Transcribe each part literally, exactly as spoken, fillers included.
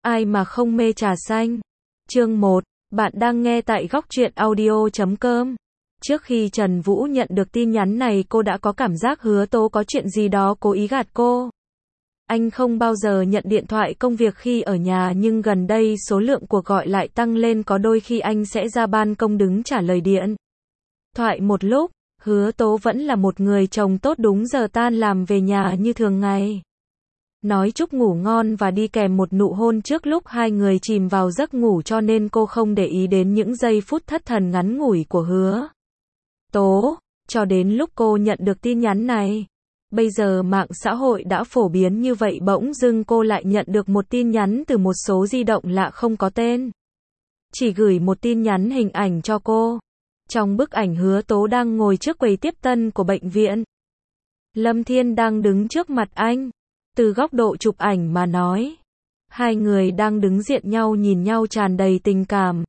Ai mà không mê trà xanh. Chương một, bạn đang nghe tại góc truyện audio chấm com. Trước khi Trần Vũ nhận được tin nhắn này cô đã có cảm giác Hứa Tố có chuyện gì đó cố ý gạt cô. Anh không bao giờ nhận điện thoại công việc khi ở nhà nhưng gần đây số lượng cuộc gọi lại tăng lên, có đôi khi anh sẽ ra ban công đứng trả lời điện thoại một lúc. Hứa Tố vẫn là một người chồng tốt, đúng giờ tan làm về nhà như thường ngày. Nói chúc ngủ ngon và đi kèm một nụ hôn trước lúc hai người chìm vào giấc ngủ, cho nên cô không để ý đến những giây phút thất thần ngắn ngủi của Hứa Tố, cho đến lúc cô nhận được tin nhắn này. Bây giờ mạng xã hội đã phổ biến như vậy, bỗng dưng cô lại nhận được một tin nhắn từ một số di động lạ không có tên. Chỉ gửi một tin nhắn hình ảnh cho cô. Trong bức ảnh Hứa Tố đang ngồi trước quầy tiếp tân của bệnh viện. Lâm Thiên đang đứng trước mặt anh. Từ góc độ chụp ảnh mà nói, hai người đang đứng diện nhau nhìn nhau tràn đầy tình cảm.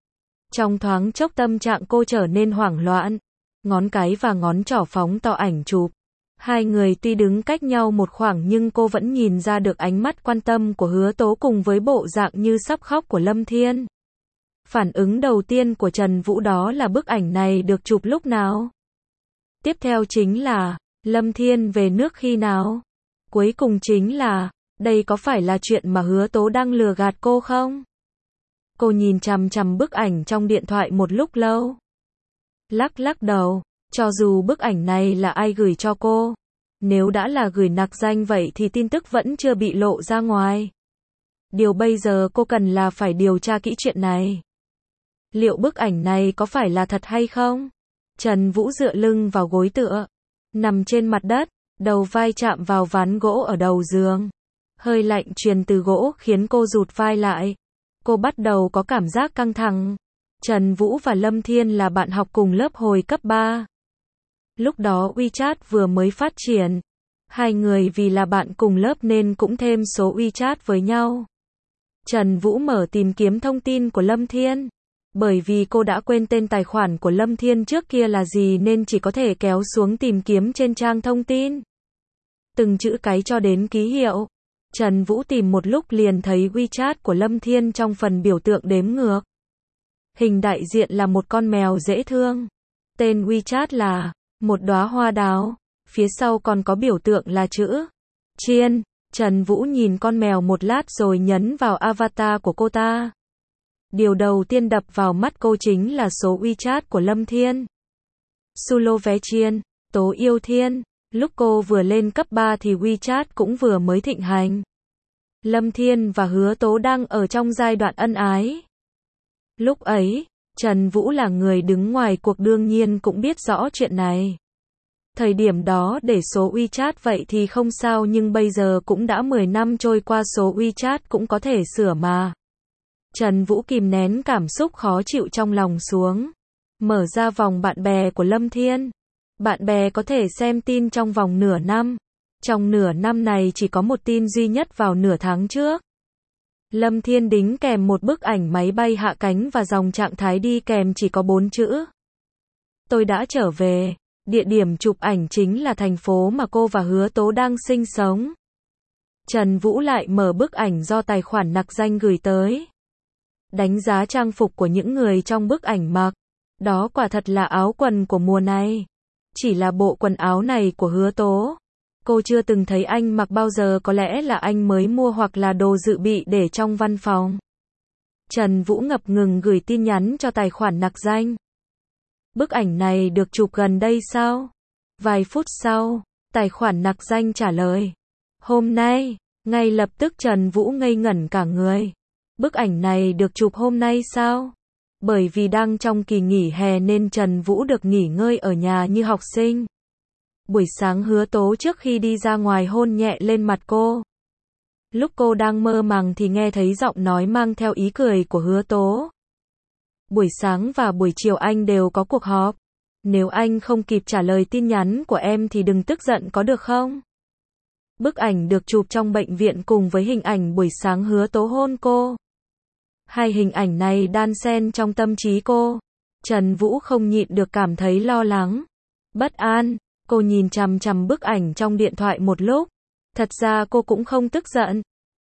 Trong thoáng chốc tâm trạng cô trở nên hoảng loạn. Ngón cái và ngón trỏ phóng to ảnh chụp. Hai người tuy đứng cách nhau một khoảng nhưng cô vẫn nhìn ra được ánh mắt quan tâm của Hứa Tố cùng với bộ dạng như sắp khóc của Lâm Thiên. Phản ứng đầu tiên của Trần Vũ đó là bức ảnh này được chụp lúc nào? Tiếp theo chính là, Lâm Thiên về nước khi nào? Cuối cùng chính là, đây có phải là chuyện mà Hứa Tố đang lừa gạt cô không? Cô nhìn chằm chằm bức ảnh trong điện thoại một lúc lâu. Lắc lắc đầu, cho dù bức ảnh này là ai gửi cho cô, nếu đã là gửi nặc danh vậy thì tin tức vẫn chưa bị lộ ra ngoài. Điều bây giờ cô cần là phải điều tra kỹ chuyện này. Liệu bức ảnh này có phải là thật hay không? Trần Vũ dựa lưng vào gối tựa, nằm trên mặt đất, đầu vai chạm vào ván gỗ ở đầu giường. Hơi lạnh truyền từ gỗ khiến cô rụt vai lại. Cô bắt đầu có cảm giác căng thẳng. Trần Vũ và Lâm Thiên là bạn học cùng lớp hồi cấp ba. Lúc đó WeChat vừa mới phát triển. Hai người vì là bạn cùng lớp nên cũng thêm số WeChat với nhau. Trần Vũ mở tìm kiếm thông tin của Lâm Thiên. Bởi vì cô đã quên tên tài khoản của Lâm Thiên trước kia là gì nên chỉ có thể kéo xuống tìm kiếm trên trang thông tin. Từng chữ cái cho đến ký hiệu. Trần Vũ tìm một lúc liền thấy WeChat của Lâm Thiên trong phần biểu tượng đếm ngược. Hình đại diện là một con mèo dễ thương. Tên WeChat là một đóa hoa đào. Phía sau còn có biểu tượng là chữ Chiên. Trần Vũ nhìn con mèo một lát rồi nhấn vào avatar của cô ta. Điều đầu tiên đập vào mắt cô chính là số WeChat của Lâm Thiên. Sulo vé chiên, Tố yêu Thiên. Lúc cô vừa lên cấp ba thì WeChat cũng vừa mới thịnh hành. Lâm Thiên và Hứa Tố đang ở trong giai đoạn ân ái. Lúc ấy, Trần Vũ là người đứng ngoài cuộc đương nhiên cũng biết rõ chuyện này. Thời điểm đó để số WeChat vậy thì không sao, nhưng bây giờ cũng đã mười năm trôi qua, số WeChat cũng có thể sửa mà. Trần Vũ kìm nén cảm xúc khó chịu trong lòng xuống. Mở ra vòng bạn bè của Lâm Thiên. Bạn bè có thể xem tin trong vòng nửa năm. Trong nửa năm này chỉ có một tin duy nhất vào nửa tháng trước. Lâm Thiên đính kèm một bức ảnh máy bay hạ cánh và dòng trạng thái đi kèm chỉ có bốn chữ. Tôi đã trở về. Địa điểm chụp ảnh chính là thành phố mà cô và Hứa Tố đang sinh sống. Trần Vũ lại mở bức ảnh do tài khoản nặc danh gửi tới. Đánh giá trang phục của những người trong bức ảnh mặc. Đó quả thật là áo quần của mùa này. Chỉ là bộ quần áo này của Hứa Tố. Cô chưa từng thấy anh mặc bao giờ, có lẽ là anh mới mua hoặc là đồ dự bị để trong văn phòng. Trần Vũ ngập ngừng gửi tin nhắn cho tài khoản nặc danh. Bức ảnh này được chụp gần đây sao? Vài phút sau, tài khoản nặc danh trả lời. Hôm nay, ngay lập tức Trần Vũ ngây ngẩn cả người. Bức ảnh này được chụp hôm nay sao? Bởi vì đang trong kỳ nghỉ hè nên Trần Vũ được nghỉ ngơi ở nhà như học sinh. Buổi sáng Hứa Tố trước khi đi ra ngoài hôn nhẹ lên mặt cô. Lúc cô đang mơ màng thì nghe thấy giọng nói mang theo ý cười của Hứa Tố. Buổi sáng và buổi chiều anh đều có cuộc họp. Nếu anh không kịp trả lời tin nhắn của em thì đừng tức giận có được không? Bức ảnh được chụp trong bệnh viện cùng với hình ảnh buổi sáng Hứa Tố hôn cô. Hai hình ảnh này đan xen trong tâm trí cô. Trần Vũ không nhịn được cảm thấy lo lắng, bất an. Cô nhìn chằm chằm bức ảnh trong điện thoại một lúc. Thật ra cô cũng không tức giận.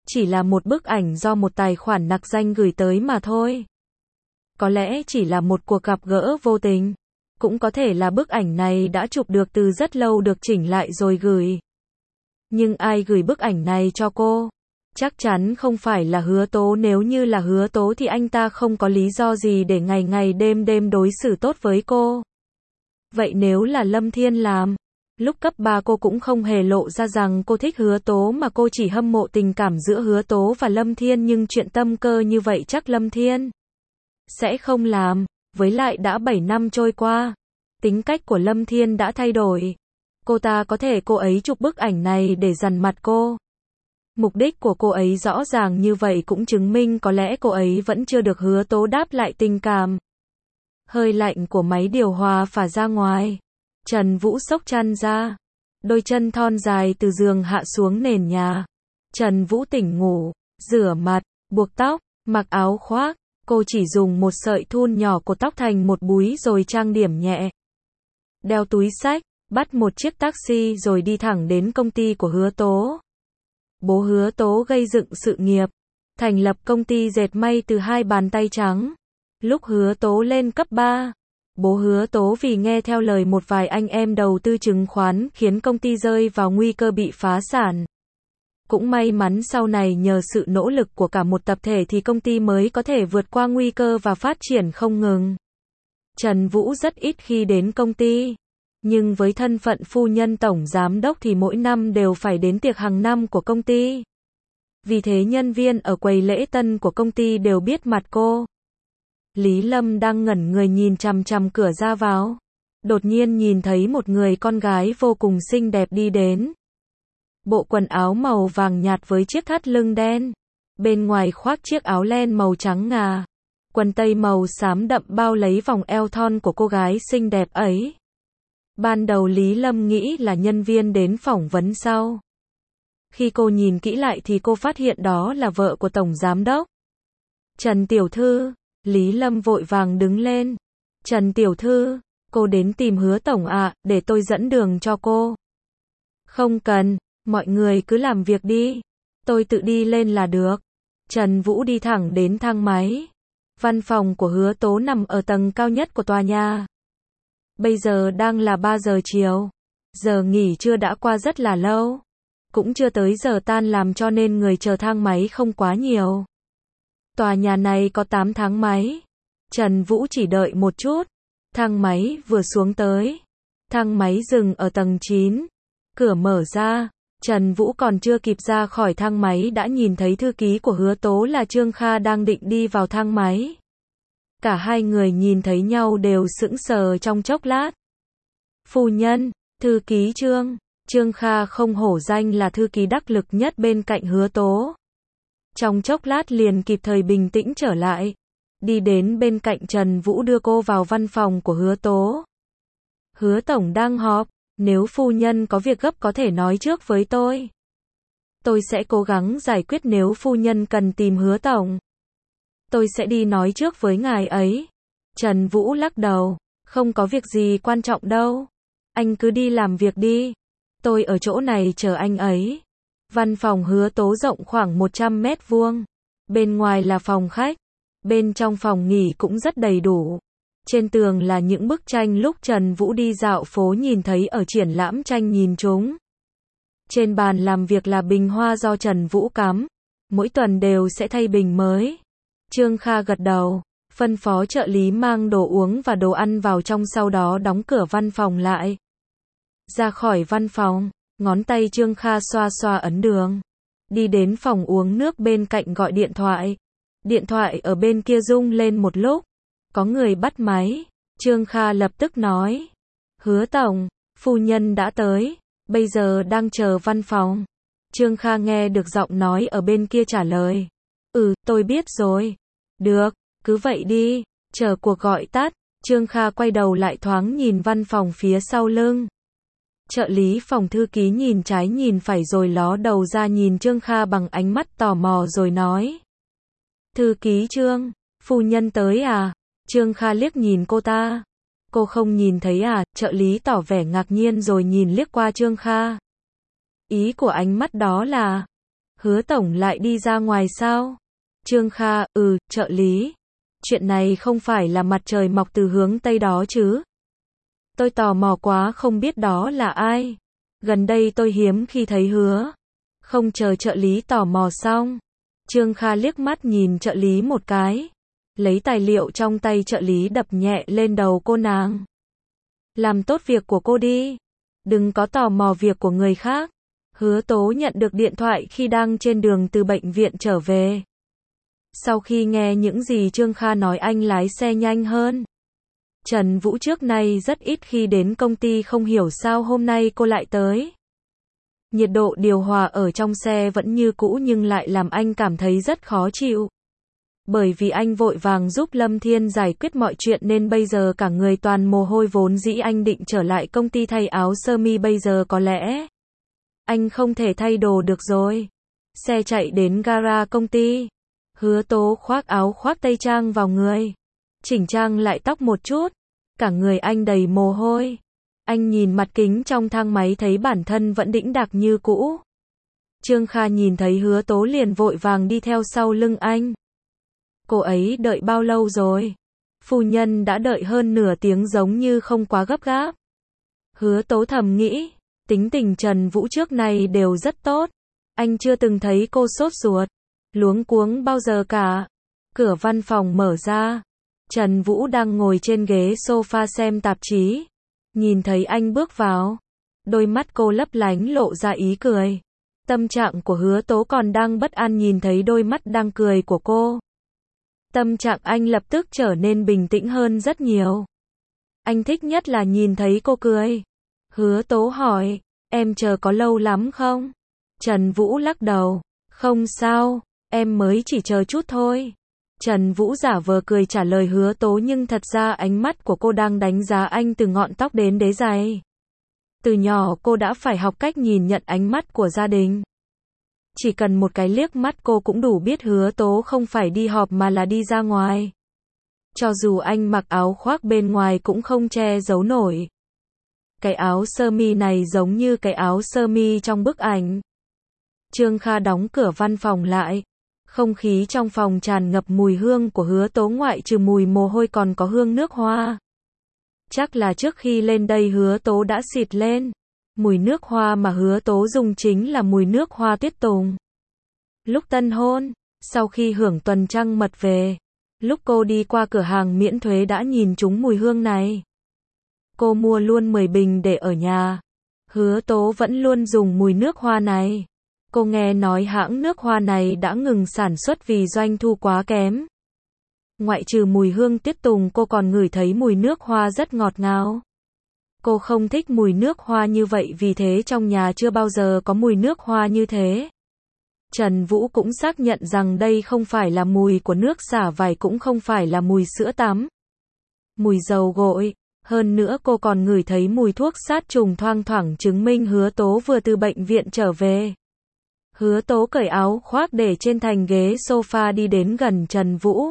Chỉ là một bức ảnh do một tài khoản nặc danh gửi tới mà thôi. Có lẽ chỉ là một cuộc gặp gỡ vô tình. Cũng có thể là bức ảnh này đã chụp được từ rất lâu được chỉnh lại rồi gửi. Nhưng ai gửi bức ảnh này cho cô? Chắc chắn không phải là Hứa Tố, nếu như là Hứa Tố thì anh ta không có lý do gì để ngày ngày đêm đêm đối xử tốt với cô. Vậy nếu là Lâm Thiên làm? Lúc cấp ba cô cũng không hề lộ ra rằng cô thích Hứa Tố mà cô chỉ hâm mộ tình cảm giữa Hứa Tố và Lâm Thiên, nhưng chuyện tâm cơ như vậy chắc Lâm Thiên sẽ không làm. Với lại đã bảy năm trôi qua, tính cách của Lâm Thiên đã thay đổi. Cô ta có thể cô ấy chụp bức ảnh này để dằn mặt cô. Mục đích của cô ấy rõ ràng như vậy cũng chứng minh có lẽ cô ấy vẫn chưa được Hứa Tố đáp lại tình cảm. Hơi lạnh của máy điều hòa phả ra ngoài. Trần Vũ xốc chăn ra. Đôi chân thon dài từ giường hạ xuống nền nhà. Trần Vũ tỉnh ngủ, rửa mặt, buộc tóc, mặc áo khoác. Cô chỉ dùng một sợi thun nhỏ cột tóc thành một búi rồi trang điểm nhẹ. Đeo túi xách, bắt một chiếc taxi rồi đi thẳng đến công ty của Hứa Tố. Bố Hứa Tố gây dựng sự nghiệp, thành lập công ty dệt may từ hai bàn tay trắng. Lúc Hứa Tố lên cấp ba, bố Hứa Tố vì nghe theo lời một vài anh em đầu tư chứng khoán khiến công ty rơi vào nguy cơ bị phá sản. Cũng may mắn sau này nhờ sự nỗ lực của cả một tập thể thì công ty mới có thể vượt qua nguy cơ và phát triển không ngừng. Trần Vũ rất ít khi đến công ty, nhưng với thân phận phu nhân tổng giám đốc thì mỗi năm đều phải đến tiệc hàng năm của công ty. Vì thế nhân viên ở quầy lễ tân của công ty đều biết mặt cô. Lý Lâm đang ngẩn người nhìn chằm chằm cửa ra vào. Đột nhiên nhìn thấy một người con gái vô cùng xinh đẹp đi đến. Bộ quần áo màu vàng nhạt với chiếc thắt lưng đen. Bên ngoài khoác chiếc áo len màu trắng ngà. Quần tây màu xám đậm bao lấy vòng eo thon của cô gái xinh đẹp ấy. Ban đầu Lý Lâm nghĩ là nhân viên đến phỏng vấn sau. Khi cô nhìn kỹ lại thì cô phát hiện đó là vợ của tổng giám đốc. Trần tiểu thư, Lý Lâm vội vàng đứng lên. Trần tiểu thư, cô đến tìm Hứa tổng ạ, à, để tôi dẫn đường cho cô. Không cần, mọi người cứ làm việc đi. Tôi tự đi lên là được. Trần Vũ đi thẳng đến thang máy. Văn phòng của Hứa Tố nằm ở tầng cao nhất của tòa nhà. Bây giờ đang là ba giờ chiều. Giờ nghỉ trưa đã qua rất là lâu. Cũng chưa tới giờ tan làm cho nên người chờ thang máy không quá nhiều. Tòa nhà này có tám thang máy. Trần Vũ chỉ đợi một chút. Thang máy vừa xuống tới. Thang máy dừng ở tầng chín. Cửa mở ra. Trần Vũ còn chưa kịp ra khỏi thang máy đã nhìn thấy thư ký của Hứa Tố là Trương Kha đang định đi vào thang máy. Cả hai người nhìn thấy nhau đều sững sờ trong chốc lát. Phu nhân, thư ký Trương. Trương Kha không hổ danh là thư ký đắc lực nhất bên cạnh Hứa Tố. Trong chốc lát liền kịp thời bình tĩnh trở lại. Đi đến bên cạnh Trần Vũ đưa cô vào văn phòng của Hứa Tố. Hứa tổng đang họp, nếu phu nhân có việc gấp có thể nói trước với tôi. Tôi sẽ cố gắng giải quyết nếu phu nhân cần tìm Hứa tổng. Tôi sẽ đi nói trước với ngài ấy. Trần Vũ lắc đầu, không có việc gì quan trọng đâu. Anh cứ đi làm việc đi. Tôi ở chỗ này chờ anh ấy. Văn phòng Hứa Tố rộng khoảng một trăm mét vuông. Bên ngoài là phòng khách. Bên trong phòng nghỉ cũng rất đầy đủ. Trên tường là những bức tranh lúc Trần Vũ đi dạo phố nhìn thấy ở triển lãm tranh nhìn chúng. Trên bàn làm việc là bình hoa do Trần Vũ cắm. Mỗi tuần đều sẽ thay bình mới. Trương Kha gật đầu, phân phó trợ lý mang đồ uống và đồ ăn vào trong, sau đó đóng cửa văn phòng lại. Ra khỏi văn phòng, ngón tay Trương Kha xoa xoa ấn đường. Đi đến phòng uống nước bên cạnh gọi điện thoại. Điện thoại ở bên kia rung lên một lúc. Có người bắt máy. Trương Kha lập tức nói. Hứa tổng, phu nhân đã tới. Bây giờ đang chờ văn phòng. Trương Kha nghe được giọng nói ở bên kia trả lời. Ừ, tôi biết rồi. Được, cứ vậy đi. Chờ cuộc gọi tắt. Trương Kha quay đầu lại thoáng nhìn văn phòng phía sau lưng. Trợ lý phòng thư ký nhìn trái nhìn phải rồi ló đầu ra nhìn Trương Kha bằng ánh mắt tò mò rồi nói. Thư ký Trương, phu nhân tới à? Trương Kha liếc nhìn cô ta. Cô không nhìn thấy à? Trợ lý tỏ vẻ ngạc nhiên rồi nhìn liếc qua Trương Kha. Ý của ánh mắt đó là, Hứa tổng lại đi ra ngoài sao? Trương Kha, ừ, trợ lý. Chuyện này không phải là mặt trời mọc từ hướng Tây đó chứ? Tôi tò mò quá không biết đó là ai. Gần đây tôi hiếm khi thấy hứa. Không chờ trợ lý tò mò xong. Trương Kha liếc mắt nhìn trợ lý một cái. Lấy tài liệu trong tay trợ lý đập nhẹ lên đầu cô nàng. Làm tốt việc của cô đi. Đừng có tò mò việc của người khác. Hứa Tố nhận được điện thoại khi đang trên đường từ bệnh viện trở về. Sau khi nghe những gì Trương Kha nói anh lái xe nhanh hơn. Trần Vũ trước nay rất ít khi đến công ty, không hiểu sao hôm nay cô lại tới. Nhiệt độ điều hòa ở trong xe vẫn như cũ nhưng lại làm anh cảm thấy rất khó chịu. Bởi vì anh vội vàng giúp Lâm Thiên giải quyết mọi chuyện nên bây giờ cả người toàn mồ hôi, vốn dĩ anh định trở lại công ty thay áo sơ mi, bây giờ có lẽ anh không thể thay đồ được rồi. Xe chạy đến gara công ty. Hứa Tố khoác áo khoác tây trang vào người. Chỉnh trang lại tóc một chút. Cả người anh đầy mồ hôi. Anh nhìn mặt kính trong thang máy thấy bản thân vẫn đĩnh đạc như cũ. Trương Kha nhìn thấy Hứa Tố liền vội vàng đi theo sau lưng anh. Cô ấy đợi bao lâu rồi? Phu nhân đã đợi hơn nửa tiếng, giống như không quá gấp gáp. Hứa Tố thầm nghĩ, tính tình Trần Vũ trước này đều rất tốt. Anh chưa từng thấy cô sốt ruột, luống cuống bao giờ cả. Cửa văn phòng mở ra. Trần Vũ đang ngồi trên ghế sofa xem tạp chí. Nhìn thấy anh bước vào. Đôi mắt cô lấp lánh lộ ra ý cười. Tâm trạng của Hứa Tố còn đang bất an, nhìn thấy đôi mắt đang cười của cô. Tâm trạng anh lập tức trở nên bình tĩnh hơn rất nhiều. Anh thích nhất là nhìn thấy cô cười. Hứa Tố hỏi, em chờ có lâu lắm không? Trần Vũ lắc đầu, không sao, em mới chỉ chờ chút thôi. Trần Vũ giả vờ cười trả lời Hứa Tố, nhưng thật ra ánh mắt của cô đang đánh giá anh từ ngọn tóc đến đế giày. Từ nhỏ cô đã phải học cách nhìn nhận ánh mắt của gia đình. Chỉ cần một cái liếc mắt cô cũng đủ biết Hứa Tố không phải đi họp mà là đi ra ngoài. Cho dù anh mặc áo khoác bên ngoài cũng không che giấu nổi. Cái áo sơ mi này giống như cái áo sơ mi trong bức ảnh. Trương Kha đóng cửa văn phòng lại. Không khí trong phòng tràn ngập mùi hương của Hứa Tố, ngoại trừ mùi mồ hôi còn có hương nước hoa. Chắc là trước khi lên đây Hứa Tố đã xịt lên. Mùi nước hoa mà Hứa Tố dùng chính là mùi nước hoa tuyết tùng. Lúc tân hôn, sau khi hưởng tuần trăng mật về, lúc cô đi qua cửa hàng miễn thuế đã nhìn trúng mùi hương này. Cô mua luôn mười bình để ở nhà. Hứa Tố vẫn luôn dùng mùi nước hoa này. Cô nghe nói hãng nước hoa này đã ngừng sản xuất vì doanh thu quá kém. Ngoại trừ mùi hương tuyết tùng, cô còn ngửi thấy mùi nước hoa rất ngọt ngào. Cô không thích mùi nước hoa như vậy, vì thế trong nhà chưa bao giờ có mùi nước hoa như thế. Trần Vũ cũng xác nhận rằng đây không phải là mùi của nước xả vải, cũng không phải là mùi sữa tắm. Mùi dầu gội. Hơn nữa cô còn ngửi thấy mùi thuốc sát trùng, thoang thoảng chứng minh Hứa Tố vừa từ bệnh viện trở về. Hứa Tố cởi áo khoác để trên thành ghế sofa, đi đến gần Trần Vũ.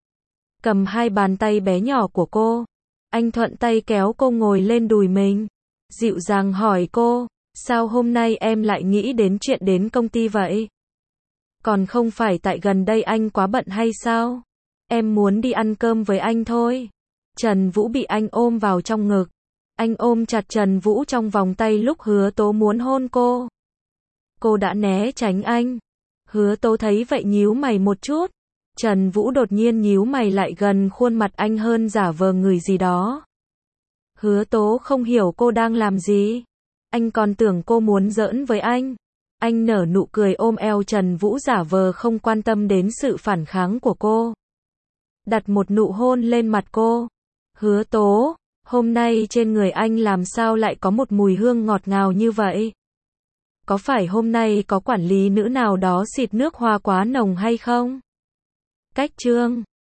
Cầm hai bàn tay bé nhỏ của cô. Anh thuận tay kéo cô ngồi lên đùi mình. Dịu dàng hỏi cô, sao hôm nay em lại nghĩ đến chuyện đến công ty vậy? Còn không phải tại gần đây anh quá bận hay sao? Em muốn đi ăn cơm với anh thôi. Trần Vũ bị anh ôm vào trong ngực. Anh ôm chặt Trần Vũ trong vòng tay lúc Hứa Tố muốn hôn cô. Cô đã né tránh anh. Hứa Tố thấy vậy nhíu mày một chút. Trần Vũ đột nhiên nhíu mày lại gần khuôn mặt anh hơn, giả vờ người gì đó. Hứa Tố không hiểu cô đang làm gì. Anh còn tưởng cô muốn giỡn với anh. Anh nở nụ cười ôm eo Trần Vũ, giả vờ không quan tâm đến sự phản kháng của cô. Đặt một nụ hôn lên mặt cô. Hứa Tố, hôm nay trên người anh làm sao lại có một mùi hương ngọt ngào như vậy? Có phải hôm nay có quản lý nữ nào đó xịt nước hoa quá nồng hay không? Cách chương